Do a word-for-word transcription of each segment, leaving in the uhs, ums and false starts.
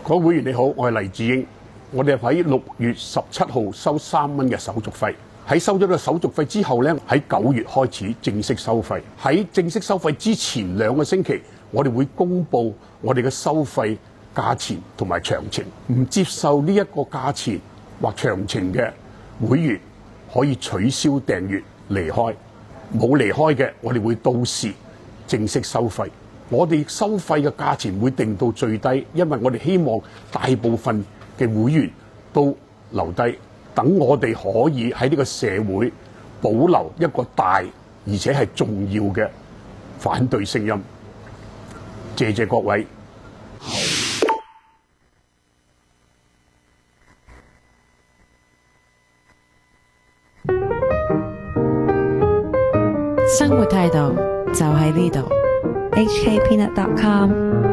各位會員你好，我係黎智英。我哋喺六月十七號收三蚊嘅手續費，喺收咗呢個手續費之後呢，喺九月開始正式收費。喺正式收費之前兩個星期，我哋會公布我哋嘅收費價錢同埋詳情。唔接受呢一個價錢或詳情嘅會員可以取消訂閱離開。冇離開嘅，我哋會到時正式收費。我哋收費嘅價錢會定到最低，因為我哋希望大部分嘅會員都留低，等我哋可以喺呢個社會保留一個大而且係重要嘅反對聲音。謝謝各位。 生活態度就喺呢度。 H K Peanut dot com。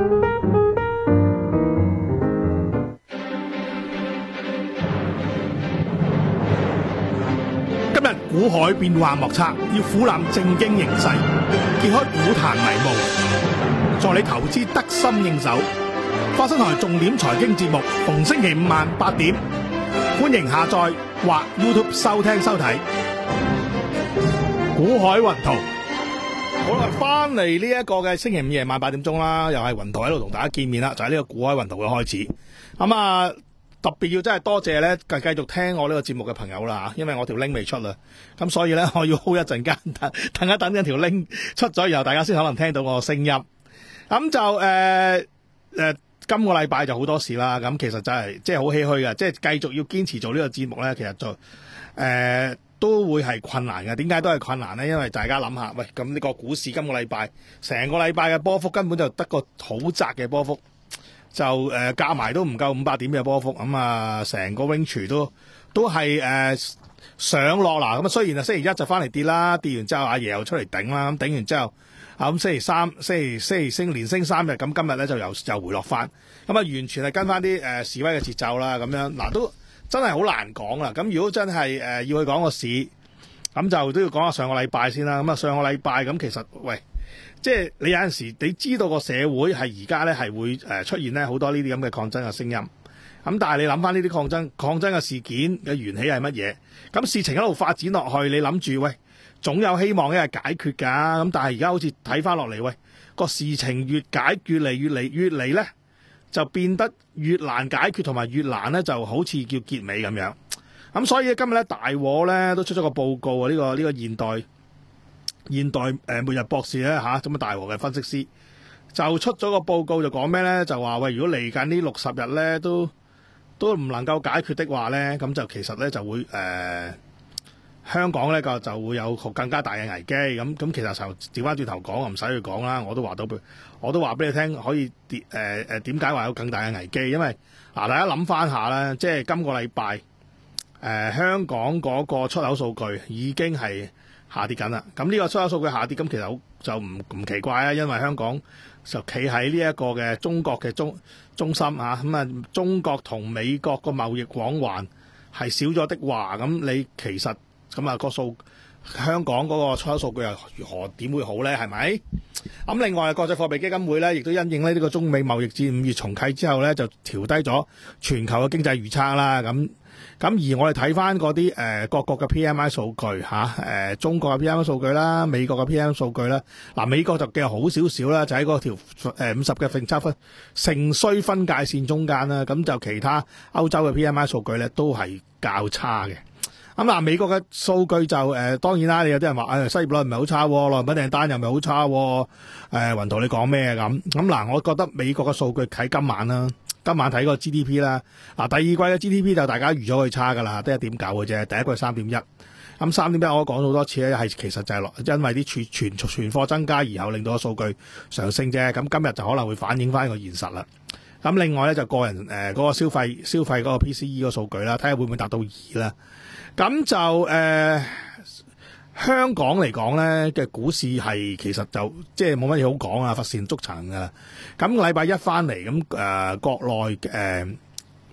今日股海變幻莫測，要俯瞰正經形勢，揭開股壇迷霧，助你投資得心應手。花生台重點財經節目，逢星期五晚八點，歡迎下載或 YouTube 收聽收睇。股海雲圖。好啦，翻嚟呢一個嘅星期五夜晚八點鐘啦，又係雲圖喺度同大家見面啦，就係、是、呢個股海雲圖嘅開始。咁啊，特別要真係多謝咧，繼繼續聽我呢個節目嘅朋友啦，因為我條 link 未出啦，咁所以咧我要 hold 一陣間，等等一等緊條 link 出咗，然後大家先可能聽到我嘅聲音。咁就誒誒、呃呃，今個禮拜就好多事啦，咁其實真係即係好唏噓嘅，即係繼續要堅持做呢個節目咧，其實就誒。呃都會係困難嘅，點解都係困難呢？因為大家諗下，喂，咁呢個股市今個禮拜成個禮拜嘅波幅根本就得個好窄嘅波幅，就誒夾埋都唔夠五百點嘅波幅，咁啊成個 range 都都係誒、呃、上落啦。咁啊雖然啊星期一就翻嚟跌啦，跌完之後阿爺又出嚟頂啦，咁頂完之後啊咁星期三、星期星期升連升三日，咁今日咧就又又回落翻，咁啊完全係跟翻啲誒示威嘅節奏啦，咁樣嗱都。真係好難講啦！咁如果真係誒、呃、要去講個市，咁就都要講下上個禮拜先啦。咁啊上個禮拜咁其實喂，即係你有陣時你知道個社會係而家咧係會誒出現咧好多呢啲咁嘅抗爭嘅聲音。咁但係你諗翻呢啲抗爭抗爭嘅事件嘅緣起係乜嘢？咁事情一路發展落去，你諗住喂總有希望一日解決㗎。咁但係而家好似睇翻落嚟，喂個事情越解越嚟越嚟越嚟咧。就變得越難解決，同埋越難咧，就好似叫結尾咁樣。咁所以今日咧，大和咧都出咗個報告啊！呢、這個呢、這個現代現代誒、呃、末日博士咧嚇，咁啊大和嘅分析師就出咗個報告，就講咩咧？就話喂，如果嚟緊呢六十日咧都都唔能夠解決的話咧，咁就其實咧就會誒、呃、香港咧個就會有更加大嘅危機。咁咁其實就調翻轉頭講，我唔使去講啦，我都話到我都話俾你聽，可以跌誒誒點解話有更大嘅危機？因為嗱、啊，大家諗翻下啦，即係今個禮拜誒香港嗰個出口數據已經係下跌緊啦。咁呢個出口數據下跌，咁其實好就唔唔奇怪啊，因為香港就企喺呢一個嘅中國嘅中中心啊，咁啊中國同美國個貿易往還係少咗的話，咁你其實咁啊個數。香港嗰個出口數據又如何點會好咧？係咪？咁另外國際貨幣基金會咧，亦都因應咧呢個中美貿易戰五月重啟之後咧，就調低咗全球嘅經濟預測啦。咁咁而我哋睇翻嗰啲誒各國嘅 P M I 數據嚇，誒、啊、中國嘅 P M I 數據啦，美國嘅 P M I 數據啦。嗱、啊、美國就嘅好少少啦，就喺嗰條誒五十嘅分差分盛衰分界線中間啦。咁就其他歐洲嘅 P M I 數據咧都係較差嘅。咁嗱，美國嘅數據就誒、呃、當然啦，你有啲人話誒、哎、失業率唔係好差，內部訂單又唔係好差，誒、呃、雲圖你講咩咁？咁嗱，我覺得美國嘅數據睇今晚啦，今晚睇個 G D P 啦，嗱第二季嘅 G D P 就大家預咗佢差㗎啦，得一點九嘅啫，第一季三點一，咁三點一我講咗好多次咧，係其實就係落因為啲存存存貨增加而後令到個數據上升啫，咁今日就可能會反映翻個現實啦。咁另外咧就個人誒嗰、呃那個消費消費嗰個 P C E 個數據啦，睇下會唔會達到二啦。咁就誒、呃、香港嚟講咧嘅股市係其實就即係冇乜嘢好講啊，乏善足陳噶。咁禮拜一翻嚟咁誒國內誒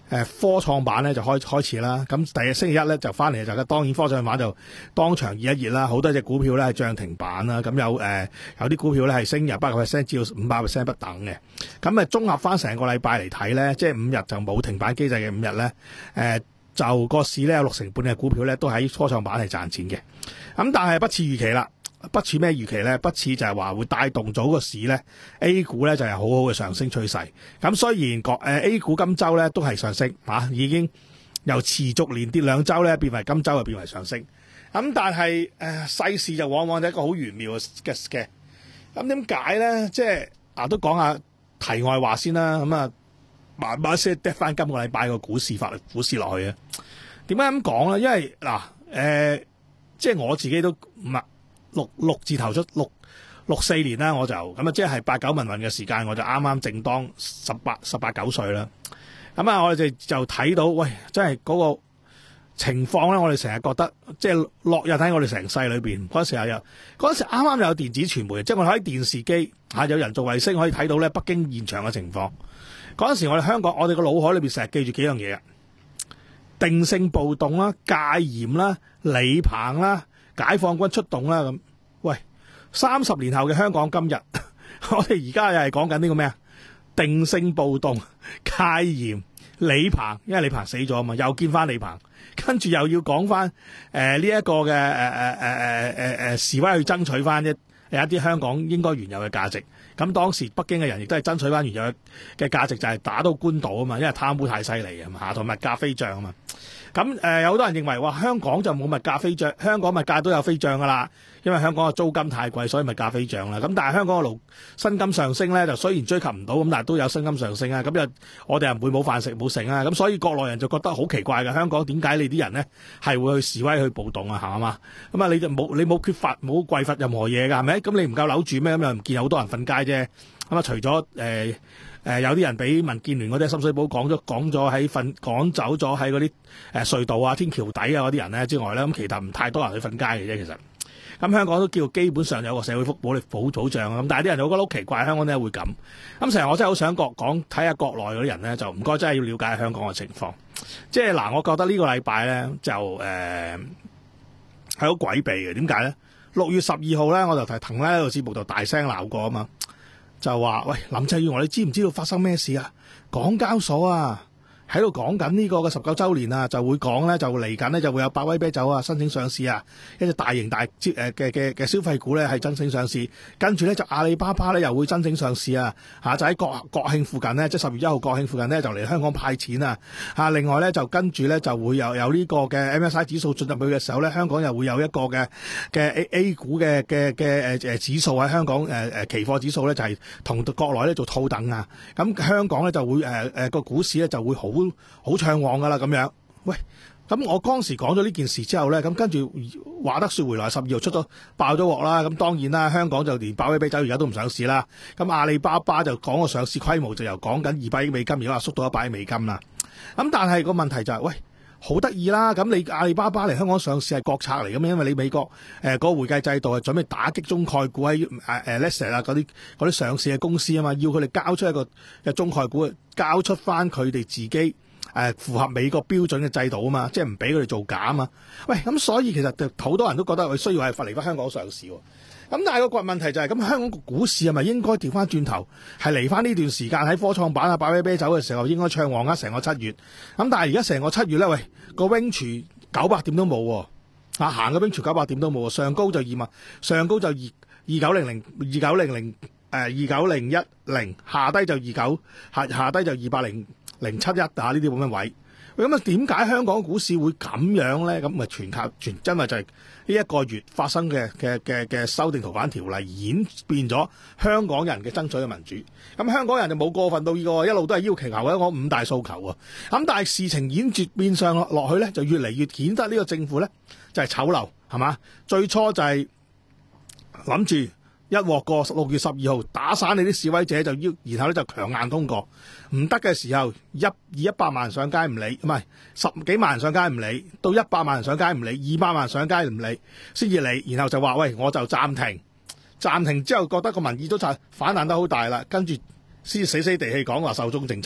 誒科創板咧就開開始啦，咁第日星期一咧就翻嚟就當然科創板就當場熱一熱啦，好多隻股票咧係漲停板啦，咁有誒、呃、有啲股票咧係升由百個 percent 至到五百 percent 不等嘅，咁啊綜合翻成個禮拜嚟睇咧，即係五日就冇停板機制嘅五日咧，誒、呃、就個市咧有六成半嘅股票咧都喺科創板係賺錢嘅，咁但係不似預期啦。不似咩預期咧？不似就係話會帶動咗個市咧 ，A 股咧就係好好嘅上升趨勢。咁雖然個誒 A 股今週咧都係上升嚇、啊，已經由持續連跌兩週咧變為今週就變為上升。咁但係誒世事就往往係一個好玄妙嘅嘅。咁點解咧？即係啊都講下題外話先啦。咁啊慢慢先跌翻今個禮拜個股市發股市落去啊。點解咁講咧？因為嗱誒、呃，即係我自己都唔係。六六字頭出六六四年啦，我就咁啊，即係八九民運嘅時間，我就啱啱正當十八十八九歲啦。咁啊，我哋就睇到，喂，真係嗰個情況咧，我哋成日覺得即係落日喺我哋成世裏邊嗰陣時候有嗰陣時啱啱有電子傳媒，即係我哋喺電視機嚇有人造衛星可以睇到咧北京現場嘅情況。嗰陣時我哋香港，我哋個腦海裏邊成日記住幾樣嘢啊，定性暴動啦、戒嚴啦、李鵬啦。解放軍出動啦咁，喂，三十年後嘅香港今日，我哋而家又係講緊呢個咩啊？定性暴動、戒嚴、李鵬，因為李鵬死咗啊嘛，又見翻李鵬，跟住又要講翻誒呢一個嘅誒誒誒誒誒誒示威去爭取翻一有一啲香港應該原有嘅價值。咁當時北京嘅人亦都係爭取翻原有嘅價值，就係打到官渡啊嘛，因為貪污太犀利啊嘛，同物價飛漲啊嘛。咁誒、呃、有好多人認為話香港就冇物價飛漲，香港物價都有飛漲噶啦，因為香港嘅租金太貴，所以物價飛漲啦。咁但係香港嘅勞薪金上升咧，就雖然追求唔到，咁但係都有薪金上升啊。咁又我哋又唔會冇飯食冇剩啊。咁所以國內人就覺得好奇怪嘅，香港點解你啲人咧係會去示威去暴動啊？係嘛？咁啊你就冇你冇缺乏冇匱乏任何嘢㗎係咪？咁你唔夠樓住咩？咁又唔見有好多人瞓街啫。咁啊除咗誒。呃誒、呃、有啲人俾民建聯嗰啲深水埗趕咗趕咗喺瞓趕走咗喺嗰啲誒隧道啊天橋底啊嗰啲人咧之外咧，咁其實唔太多人去瞓街嘅啫。其實咁香港都叫基本上有個社會福保力保保障啊。咁但係啲人就覺得好奇怪，香港點解會咁？咁成日我真係好想講講睇下國內嗰啲人咧，就唔該真係要了解香港嘅情況。即係嗱，我覺得呢個禮拜咧就誒係好詭秘嘅。點解咧？六月十二號咧，我就同咧喺度節目度大聲鬧過啊嘛。就話喂，林鄭月娥，你知唔知道發生咩事啊？港交所啊喺度講緊呢個嘅十九週年啊，就會講咧，就嚟緊咧就會有百威啤酒啊申請上市啊，一隻大型大誒嘅嘅嘅消費股咧係申請上市，跟住咧就阿里巴巴咧又會申請上市啊，嚇就喺國國慶附近咧，即係十月一號國慶附近咧就嚟香港派錢啊，嚇另外咧就跟住咧就會有有呢個嘅 M S C I 指數進入去嘅時候咧，香港又會有一個嘅嘅 A A 股嘅嘅嘅誒誒指數喺香港誒誒、呃、期貨指數咧就係、是、同國內咧做套戥啊，咁香港咧就會誒誒個股市咧就會好好暢旺噶啦咁樣，喂，咁我當時講咗呢件事之後咧，咁跟住話得說回來，十二號出咗爆咗鑊啦，咁當然啦，香港就連百威啤酒而家都唔上市啦，咁阿里巴巴就講個上市規模就由講緊二百億美金，而家話縮到一百億美金啦，咁但係個問題就係、是，喂，好得意啦，咁你阿里巴巴嚟香港上市係國策嚟嘅咩？因為你美國誒嗰、呃那個會計制度係準備打擊中概股喺誒誒 listed 啊嗰啲嗰啲上市嘅公司啊嘛，要佢哋交出一個嘅中概股，交出翻佢哋自己。誒、呃、符合美國標準嘅制度啊嘛，即係唔俾佢哋造假啊嘛。喂，咁所以其實好多人都覺得佢需要係嚟翻香港上市喎。咁但係個問題就係、是、咁，香港個股市係咪應該調翻轉頭，係嚟翻呢段時間喺科創板啊、百威啤酒嘅時候應該暢旺啊成個七月。咁但係而家成個七月咧，喂個 range 九百點都冇喎，啊行個 range 九百點都冇喎，上高就二萬，上高就二二九零零二九零零誒二九零一零，下低就二九下下低就二百零。零七一啊呢啲咁嘅位，咁啊點解香港股市會咁樣咧？咁咪全靠全，因為就係呢一個月發生嘅嘅嘅嘅修訂逃犯條例演變咗香港人嘅爭取嘅民主。咁香港人就冇過分到呢個一路都係要求求一個五大訴求啊。咁但係事情演轉變相落去咧，就越嚟越顯得呢個政府咧就係醜陋，係嘛？最初就係諗住。一鑊過六月十二號打散你啲示威者就要，然後咧就強硬通過，唔得嘅時候一以一百萬人上街唔理，唔係十幾萬人上街唔理，到一百萬人上街唔理，二百萬人上街唔理，先至理，然後就話喂我就暫停，暫停之後覺得個民意都就反彈得好大啦，跟住先死死地氣講話壽終正寢。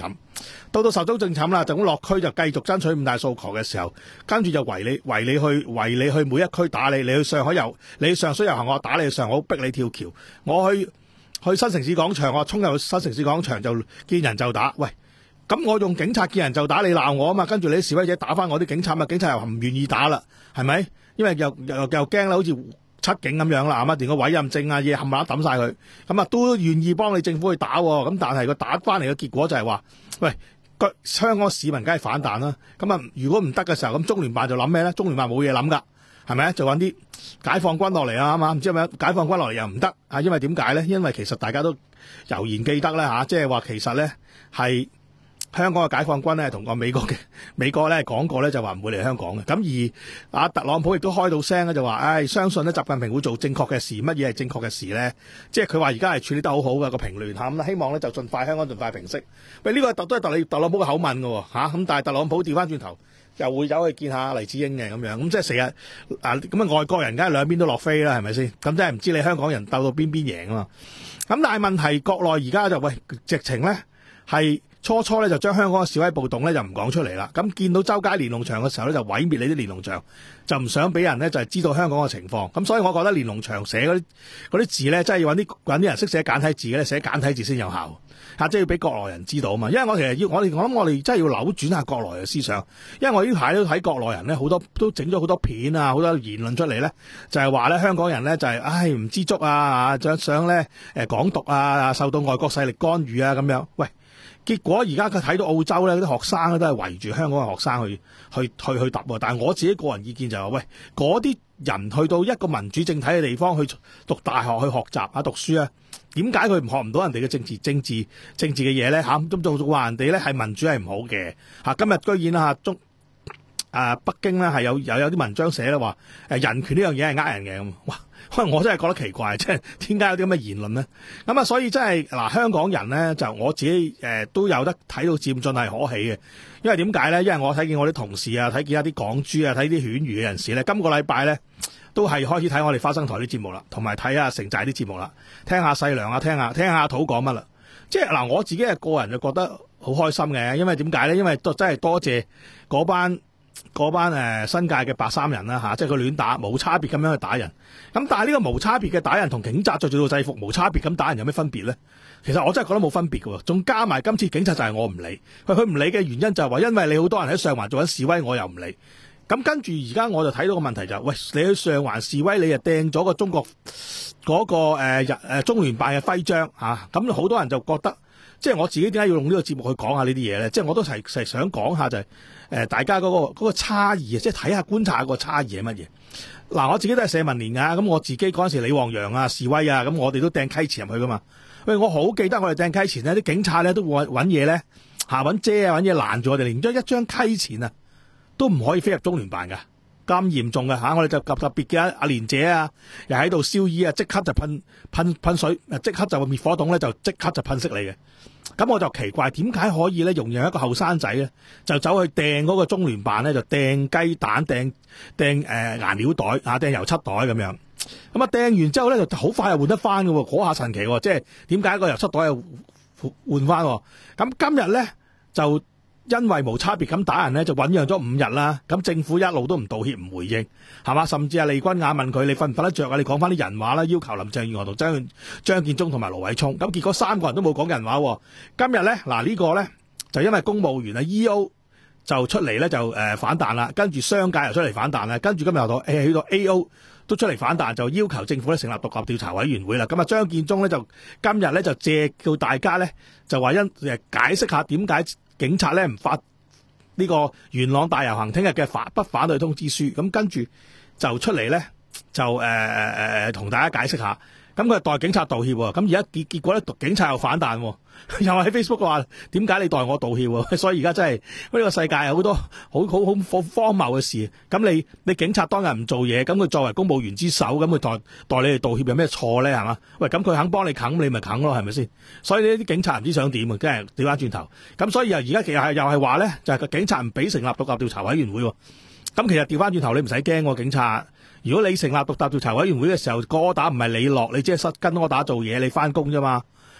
到到壽終正寢啦，就咁落區就繼續爭取五大訴求嘅時候，跟住就圍你圍你去圍你去每一區打你，你去上海遊，你去上水遊行我打你去上海，逼你跳橋，我去去新城市廣場，我衝入新城市廣場就見人就打，喂，咁我用警察見人就打，你鬧我啊嘛，跟住你啲示威者打翻我啲警察嘛，警察又唔願意打啦，係咪？因為又又又驚啦，好似七警咁樣啦，係嘛？連個委任證啊嘢冚唪唥抌晒佢，咁啊都願意幫你政府去打，咁但係個打翻嚟嘅結果就係話，喂，個香港市民梗係反彈啦。咁啊，如果唔得嘅時候，咁中聯辦就諗咩咧？中聯辦冇嘢諗噶，係咪？就揾啲解放軍落嚟啊嘛，唔知係咪解放軍落嚟又唔得啊？因為點解咧？因為其實大家都悠然記得咧吓，即係話其實咧係。香港嘅解放軍咧，同個美國嘅美國咧講過咧，就話唔會嚟香港嘅。咁而阿特朗普亦都開到聲咧，就話，唉，相信咧習近平會做正確嘅事。乜嘢係正確嘅事咧？即係佢話而家係處理得好好嘅個平亂嚇，咁希望咧就盡快香港盡快平息。喂，呢個特都係特特朗普嘅口吻嘅嚇，咁但係特朗普調翻轉頭又會走去見下黎智英嘅咁樣，咁即係成日啊咁啊外國人梗係兩邊都落飛啦，係咪先？咁真係唔知你香港人鬥到邊邊贏啊嘛？咁但係問題國內而家就喂直情咧係。初初咧就將香港嘅示威暴動咧就唔講出嚟啦，咁見到周街連儂牆嘅時候咧就毀滅你啲連儂牆，就唔想俾人咧就係知道香港嘅情況，咁所以我覺得連儂牆寫嗰啲嗰啲字咧真係要揾啲揾啲人識寫簡體字嘅咧寫簡體字先有效，嚇即係要俾國內人知道啊嘛，因為我其實要我哋我諗我哋真係要扭轉下國內嘅思想，因為我呢排都睇國內人咧好多都整咗好多片啊，好多言論出嚟咧，就係話咧香港人咧就係唉唔知足啊，想想咧誒港獨啊，受到外國勢力干預啊咁樣，喂。結果而家佢睇到澳洲咧，啲學生咧都係圍住香港嘅學生去去去去揼喎。但係我自己個人意見就係話，喂，嗰啲人去到一個民主政體嘅地方去讀大學去學習啊讀書啊，點解佢唔學唔到人哋嘅政治政治政治嘅嘢咧？嚇咁仲仲話人哋咧係民主係唔好嘅嚇。今日居然啊中啊北京咧係有有有啲文章寫咧話誒人權呢樣嘢係呃人嘅咁哇。可能我真係覺得奇怪，即係點解有啲咁嘅言論呢？咁啊，所以真係嗱，香港人咧就我自己誒、呃、都有得睇到漸進係可喜嘅。因為點解咧？因為我睇見我啲同事啊，睇見一啲港豬啊，睇啲犬儒嘅人士咧，今個禮拜咧都係開始睇我哋花生台啲節目啦，同埋睇下城寨啲節目啦，聽下細良啊，聽下聽下阿土講乜啦。即係嗱，我自己係個人就覺得好開心嘅，因為點解咧？因為都真係多謝嗰班。嗰班誒、呃、新界嘅白衫人啦嚇、啊，即係佢亂打，冇差別咁樣去打人。咁但係呢個無差別嘅打人同警察着住套制服無差別咁打人有咩分別咧？其實我真係覺得冇分別嘅喎。仲加埋今次警察就係我唔理，佢佢唔理嘅原因就係話因為你好多人喺上環做緊示威，我又唔理。咁跟住而家我就睇到個問題就係、是，喂，你去上環示威，你就掟咗個中國嗰、那個誒日誒中聯辦嘅徽章嚇，咁、啊、好多人就覺得。即係我自己點解要用呢個節目去講下呢啲嘢咧？即係我都係係想講下就係、是、誒、呃、大家嗰、那個嗰、那個差異啊，即係睇下觀察下個差異係乜嘢。嗱，我自己都係社民連㗎，咁我自己嗰陣時李旺陽啊示威啊，咁我哋都掟溪錢入去噶嘛。喂，我好記得我哋掟溪錢咧，啲警察咧都會揾嘢咧嚇揾遮啊揾嘢攔住我哋，連咗一張溪錢啊都唔可以飛入中聯辦㗎。咁嚴重嘅嚇，我哋就特特別嘅阿蓮姐啊，又喺度燒衣啊，即刻就噴噴噴水，即刻就滅火筒咧，就即刻就噴熄你嘅。咁我就奇怪點解可以咧，容讓一個後生仔咧，就走去掟嗰個中聯辦咧，就掟雞蛋、掟掟誒顏料袋啊、掟油漆袋咁樣。咁啊掟完之後咧，就好快又換得翻嘅喎，嗰下神奇喎，即係點解個油漆袋又換翻？咁今日咧就。因為無差別咁打人咧，就醞釀咗五日啦。咁政府一路都唔道歉唔回應，係嘛？甚至係利君雅問佢：你瞓唔瞓得着啊？你講翻啲人話啦，要求林鄭月娥同張張建宗同埋盧偉聰。咁結果三個人都冇講人話。今日咧嗱呢、這個咧就因為公務員啊 E O 就出嚟咧就誒、呃、反彈啦，跟住商界又出嚟反彈啦，跟住今日又到誒去到 A O 都出嚟反彈，就要求政府咧成立獨立調查委員會啦。咁啊張建宗咧就今日咧就借叫大家咧就話因誒解釋下點解。警察咧唔發呢個元朗大遊行聽日嘅反不反對通知書，咁跟住就出嚟咧就誒誒誒同大家解釋下，咁佢代警察道歉喎，咁而家結結果咧警察又反彈，又喺 Facebook 話點解你代我道歉喎？所以而家真係呢個世界有好多好好好荒謬嘅事，咁你你警察當日唔做嘢，咁佢作為公務員之首，咁佢代代你哋道歉有咩錯咧？係嘛？喂，咁佢肯幫你啃，你咪啃咯，係咪先？所以呢啲警察唔知想點啊，真係調翻轉頭。咁所以又而家其實係又係話咧，就係、是、個警察唔俾成立獨立調查委員會。咁其實調翻轉頭，你唔使驚喎，警察。如果你成立獨立調查委員會嘅時候，個打唔係你落，你即係跟我打做嘢，你翻工啫嘛。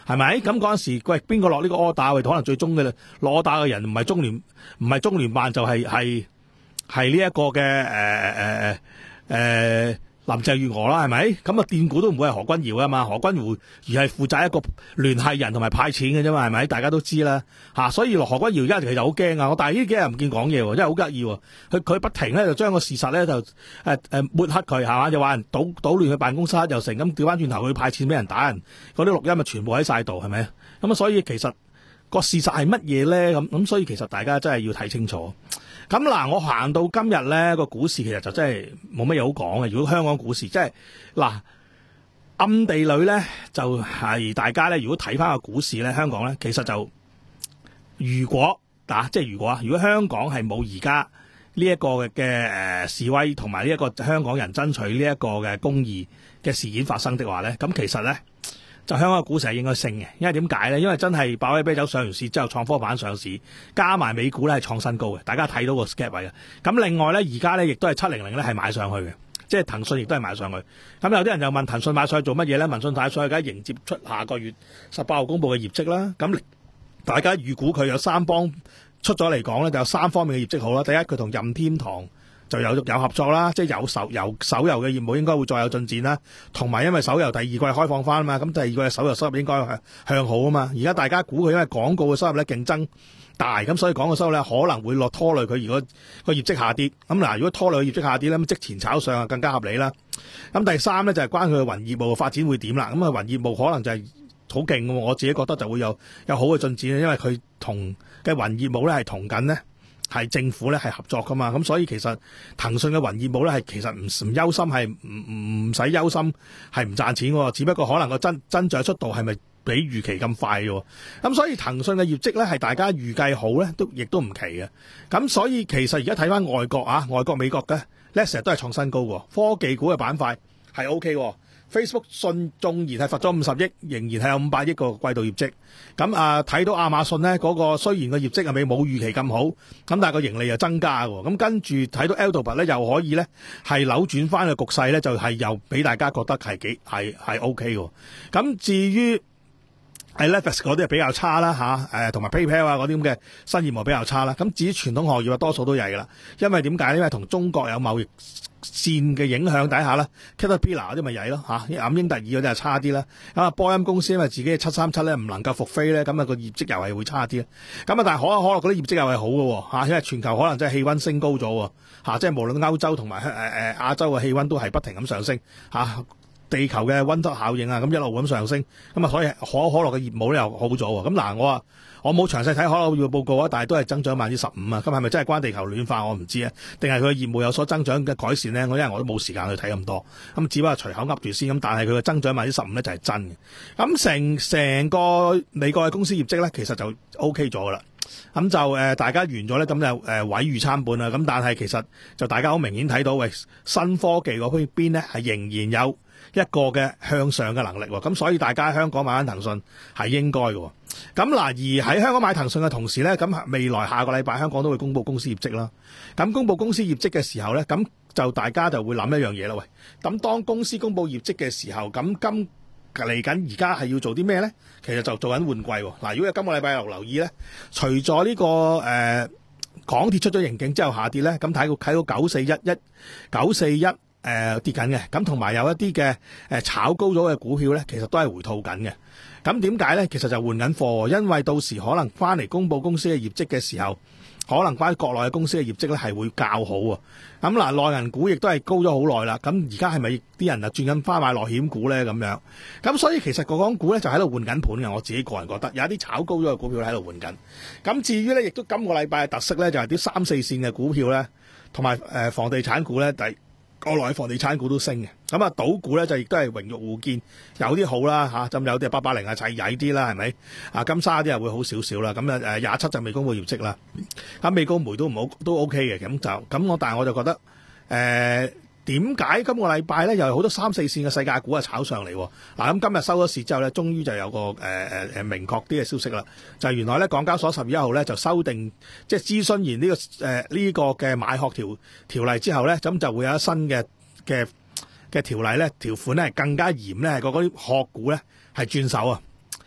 係咪？咁嗰陣時，喂，邊個落呢個 order？喂，可能最終嘅攞 order 嘅人唔係中聯，唔係中聯辦，就係係係呢一個嘅誒誒誒林鄭月娥啦，係咪？咁啊，斷估都唔會係何君堯啊嘛，何君堯而係負責一個聯繫人同埋派錢嘅啫嘛，係咪？大家都知啦，嚇、啊，所以何君堯而家其實好驚啊！我但係呢幾日唔見講嘢喎，真係好得意喎。佢佢不停咧就將個事實咧就誒誒抹黑佢係嘛，又話人搗搗亂佢辦公室，又成咁調翻轉頭去派錢俾人打人，嗰啲錄音咪全部喺晒度係咪？咁啊，所以其實個事實係乜嘢咧？咁咁，所以其實大家真係要睇清楚。咁嗱，我行到今日咧個股市其實就真係冇乜嘢好講嘅。如果香港股市即係嗱暗地裏咧，就係、是、大家咧，如果睇翻個股市咧，香港咧其實就如果打、啊、即係如果啊，如果香港係冇而家呢一個嘅誒示威同埋呢一個香港人爭取呢一個嘅公義嘅事件發生的話咧，咁其實咧。就香港嘅股市係應該升嘅，因為點解咧？因為真係百威啤酒上完市之後，創科板上市，加埋美股咧係創新高嘅，大家睇到個 gap 位嘅。咁另外咧，而家咧亦都係七零零咧係買上去嘅，即係騰訊亦都係買上去。咁有啲人就問騰訊買上去做乜嘢咧？騰訊買上去梗係迎接出下個月十八號公佈嘅業績啦。咁大家預估佢有三幫出咗嚟講咧，就有三方面嘅業績好啦。第一，佢同任天堂就有有合作啦，即係有手遊手遊嘅業務應該會再有進展啦，同埋因為手遊第二季開放翻啊嘛，咁第二季嘅手遊收入應該係向好啊嘛。而家大家估佢因為廣告嘅收入咧競爭大，咁所以廣告收入咧可能會落拖累佢。如果個業績下跌，咁嗱，如果拖累佢業績下跌咧，咁即前炒上啊更加合理啦。咁第三咧就係關佢嘅雲業務嘅發展會點啦。咁啊雲業務可能就係好勁嘅，我自己覺得就會有有好嘅進展，因為佢同嘅雲業務咧係同緊呢。係政府咧係合作噶嘛，咁所以其實騰訊嘅雲業務咧係其實唔唔憂心，係唔唔使憂心係唔賺錢喎，只不過可能個增增長速度係咪比預期咁快喎？咁所以騰訊嘅業績咧係大家預計好咧，都亦都唔奇嘅。咁所以其實而家睇翻外國啊，外國美國嘅咧成日都係創新高喎，科技股嘅板塊係 O K 喎。Facebook 信縱然係罰咗五十億，仍然係有五百億個季度業績。咁啊，睇到亞馬遜咧嗰個雖然個業績係未冇預期咁好，咁但係個盈利又增加喎。咁跟住睇到 Alphabet 咧又可以咧係扭轉翻個局勢咧，就係又俾大家覺得係幾係係 OK 喎。咁至於係 Netflix 嗰啲係比較差啦嚇，誒同埋 PayPal 啊嗰啲咁嘅新業務比較差啦。咁至於傳統行業啊，多數都係㗎啦。因為點解？因為同中國有貿易線嘅影響底下咧 Caterpillar 嗰啲咪曳咯嚇，咁英特爾嗰啲係差啲啦。咁啊波音公司因為自己嘅七三七咧唔能夠復飛咧，咁啊個業績又係會差啲咧。咁啊但係可口可樂嗰啲業績又係好嘅嚇，因為全球可能真係氣温升高咗喎嚇，即係無論歐洲同埋誒誒亞洲嘅氣温都係不停咁上升嚇。地球嘅溫室效應啊，咁一路咁上升，咁啊所以可口可樂嘅業務咧又好咗喎。咁嗱，我啊我冇詳細睇可口業報告啊，但係都係增長百分之十五啊。咁係咪真係關地球暖化我唔知啊？定係佢嘅業務有所增長嘅改善咧？我因為我都冇時間去睇咁多，咁只不過隨口噏住先。咁但係佢嘅增長百分之十五咧就係真嘅。咁成成個美國嘅公司業績咧，其實就 O K 咗噶啦。咁就誒、呃、大家完咗咧，咁就誒毀譽參半啦。咁但係其實就大家好明顯睇到，喂新科技嗰邊咧係仍然有一個嘅向上嘅能力喎，咁所以大家喺香港買緊騰訊係應該嘅。咁嗱，而喺香港買騰訊嘅同時咧，咁未來下個禮拜香港都會公布公司業績啦。咁公布公司業績嘅時候咧，咁就大家就會諗一樣嘢啦。喂，咁當公司公布業績嘅時候，咁今嚟緊而家係要做啲咩咧？其實就做緊換季喎。嗱，如果有今個禮拜又留意咧，除咗呢、這個誒、呃、港鐵出咗盈警之後下跌咧，咁睇到睇到九四一一九四一。誒、呃、跌緊嘅，咁同埋有一啲嘅誒炒高咗嘅股票咧，其實都係回吐緊嘅。咁點解咧？其實就換緊貨，因為到時可能翻嚟公佈公司嘅業績嘅時候，可能關於國內嘅公司嘅業績咧係會較好喎。咁嗱，內銀股亦都係高咗好耐啦。咁而家係咪啲人啊轉緊翻買內險股咧？咁樣咁所以其實個港股咧就喺度換緊盤嘅。我自己個人覺得有一啲炒高咗嘅股票喺度換緊。咁至於咧，亦都今個禮拜嘅特色咧，就係啲三四線嘅股票咧，同埋誒房地產股咧，第國內房地產股都升嘅，咁啊賭股咧就亦都係榮辱互見，有啲好啦嚇，咁有啲八八零啊，砌曳啲啦，係咪？啊金沙啲啊會好少少啦，咁啊誒廿七就未公佈業績啦，咁美高梅都唔好都 OK 嘅，咁就咁我但係我就覺得誒點解今個禮拜咧又有好多三四線嘅世界股啊炒上嚟喎？嗱咁今日收咗市之後咧，終於就有個誒誒誒明確啲嘅消息啦，就係、是、原來咧港交所十月一號咧就修訂，即係諮詢完呢、這個誒呢、呃這個嘅買殼條條例之後咧，咁就會有一新嘅嘅嘅條例咧條款咧更加嚴咧，係嗰啲殼股咧係轉手啊，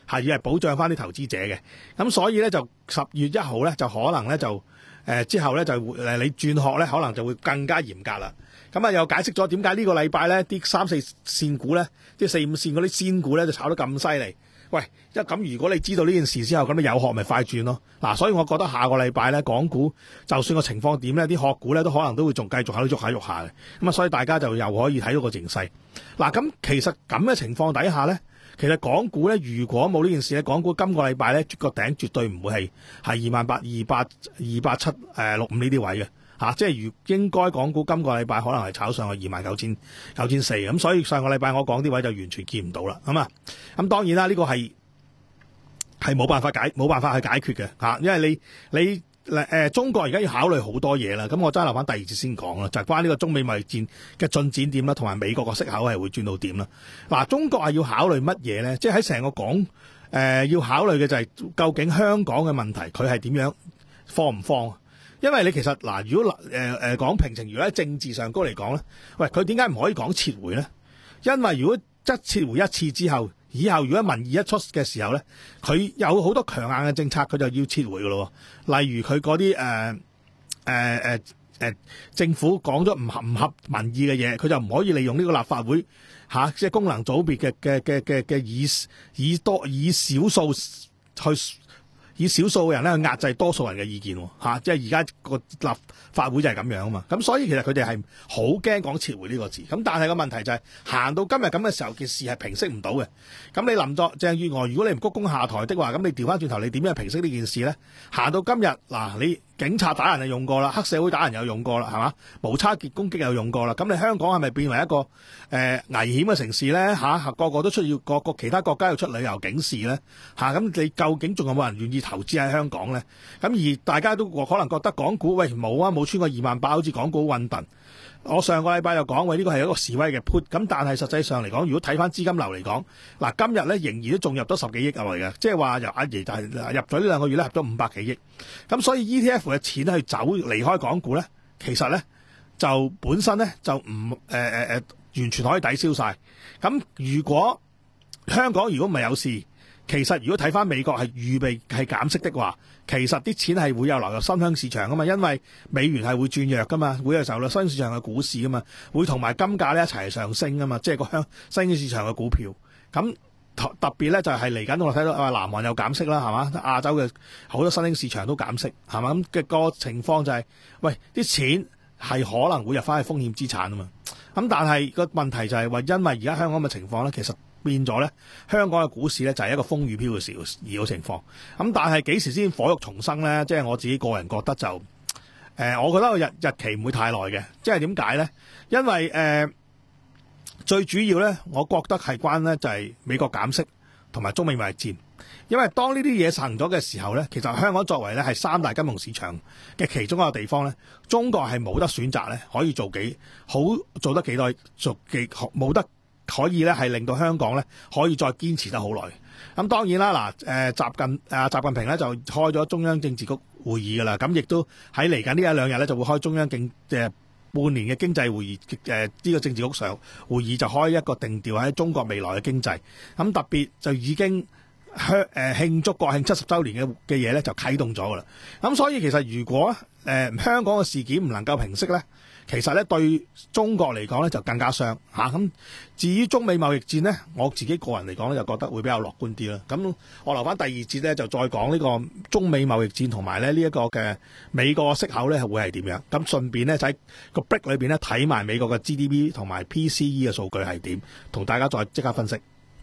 係要係保障翻啲投資者嘅。咁所以咧就十月一號咧就可能咧就誒、呃、之後咧就誒你轉學咧可能就會更加嚴格啦。咁啊又解釋咗點解呢個禮拜咧啲三四線股咧，即係四五線嗰啲仙股咧就炒得咁犀利。喂，一咁如果你知道呢件事之後，咁你有學咪快轉咯。嗱、啊，所以我覺得下個禮拜咧，港股就算個情況點咧，啲學股咧都可能都會仲繼續喺度喐下喐下嘅。咁啊，所以大家就又可以睇到個形勢。嗱、啊，咁其實咁嘅情況底下咧，其實港股咧如果冇呢件事咧，港股今個禮拜咧個頂絕對唔會係係二萬八、二八、二八七誒六五呢啲位嘅。嚇、啊，即係如應該港股今個禮拜可能係炒上去二萬九千九千四咁，所以上個禮拜我講啲位就完全見唔到啦，咁啊，咁當然啦，呢、這個係係冇辦法解冇辦法去解決嘅嚇、啊，因為你你誒、呃、中國而家要考慮好多嘢啦，咁我真係留翻第二節先講啦，就係、是、關呢個中美貿易戰嘅進展點啦，同埋美國個息口係會轉到點啦。嗱、啊，中國係要考慮乜嘢咧？即係喺成個港誒、呃、要考慮嘅就係究竟香港嘅問題佢係點樣放唔放？因為你其實嗱，如果誒誒講平情，如果喺政治上高嚟講咧，喂，佢點解唔可以講撤回咧？因為如果一撤回一次之後，以後如果民意一出嘅時候咧，佢有好多強硬嘅政策，佢就要撤回噶咯。例如佢嗰啲誒誒誒誒政府講咗唔合唔合民意嘅嘢，佢就唔可以利用呢個立法會嚇、啊，即係功能組別嘅嘅嘅嘅嘅以以多以少數去。以少數嘅人咧去壓制多數人嘅意見喎、啊，即係而家個立法會就係咁樣啊嘛，咁所以其實佢哋係好驚講撤回呢個字，咁但係個問題就係、是、行到今日咁嘅時候，件事係平息唔到嘅。咁你林作鄭月娥，如果你唔鞠躬下台的話，咁你調翻轉頭，你點樣平息呢件事咧？行到今日嗱，你警察打人就用過啦，黑社會打人又用過啦，係嘛？無差別攻擊又用過啦，咁你香港係咪變為一個誒、呃、危險嘅城市咧？嚇、啊，個個都出要個個其他國家要出旅遊警示咧？嚇、啊，咁你究竟仲有冇人願意投資喺香港咧？咁而大家都可能覺得港股喂冇啊，冇穿過二萬八，好似港股好混沌。我上個禮拜就講喂，呢個係一個示威嘅 put， 咁但係實際上嚟講，如果睇翻資金流嚟講，嗱今日咧仍然都仲入咗十幾億入嚟嘅，即係話由阿爺就係入咗呢兩個月咧入咗五百幾億，咁所以 E T F 嘅錢去走離開港股咧，其實咧就本身咧就唔誒誒誒完全可以抵消晒。咁如果香港如果唔係有事，其實如果睇翻美國係預備係減息的話，其實啲錢係會有流入新興市場噶嘛，因為美元係會轉弱噶嘛，會有受到新興市場嘅股市噶嘛，會同埋金價咧一齊上升噶嘛，即係個香新興市場嘅股票。咁特特別咧就係嚟緊我睇到啊，南韓又減息啦，係嘛？亞洲嘅好多新興市場都減息，係嘛？咁嘅個情況就係、是，喂啲錢係可能會入翻去風險資產啊嘛。咁但係個問題就係、是、話，因為而家香港嘅情況咧，其實變咗咧，香港嘅股市咧就係一個風雨飄嘅時而個情況。咁但係幾時先火肉重生咧？即係我自己個人覺得就，誒、呃，我覺得個日日期唔會太耐嘅。即係點解咧？因為誒、呃，最主要咧，我覺得係關咧就係美國減息同埋中美貿易戰。因為當呢啲嘢行咗嘅時候咧，其實香港作為咧係三大金融市場嘅其中一個地方咧，中國係冇得選擇咧，可以做幾好做得幾耐，做幾冇得。可以咧，係令到香港咧可以再堅持得好耐。咁當然啦，嗱，誒習近誒習近平咧就開咗中央政治局會議㗎啦。咁亦都喺嚟緊呢一兩日咧就會開中央經誒半年嘅經濟會議誒呢個政治局上會議就開一個定調喺中國未來嘅經濟。咁特別就已經香誒慶祝國慶七十週年嘅嘅嘢咧就啟動咗㗎啦。咁所以其實如果誒、呃、香港嘅事件唔能夠平息咧，其實咧對中國嚟講咧就更加傷嚇。咁至於中美貿易戰呢，我自己個人嚟講咧就覺得會比較樂觀啲啦。咁我留翻第二節咧就再講呢個中美貿易戰同埋咧呢一個嘅美國息口咧會係點樣。咁順便咧就喺個 break 裏邊咧睇埋美國嘅 G D P 同埋 P C E 嘅數據係點，同大家再即刻分析。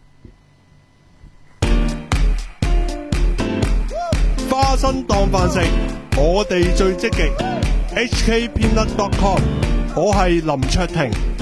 花生當飯食，我哋最積極。H K Peanut dot com， 我係林卓廷。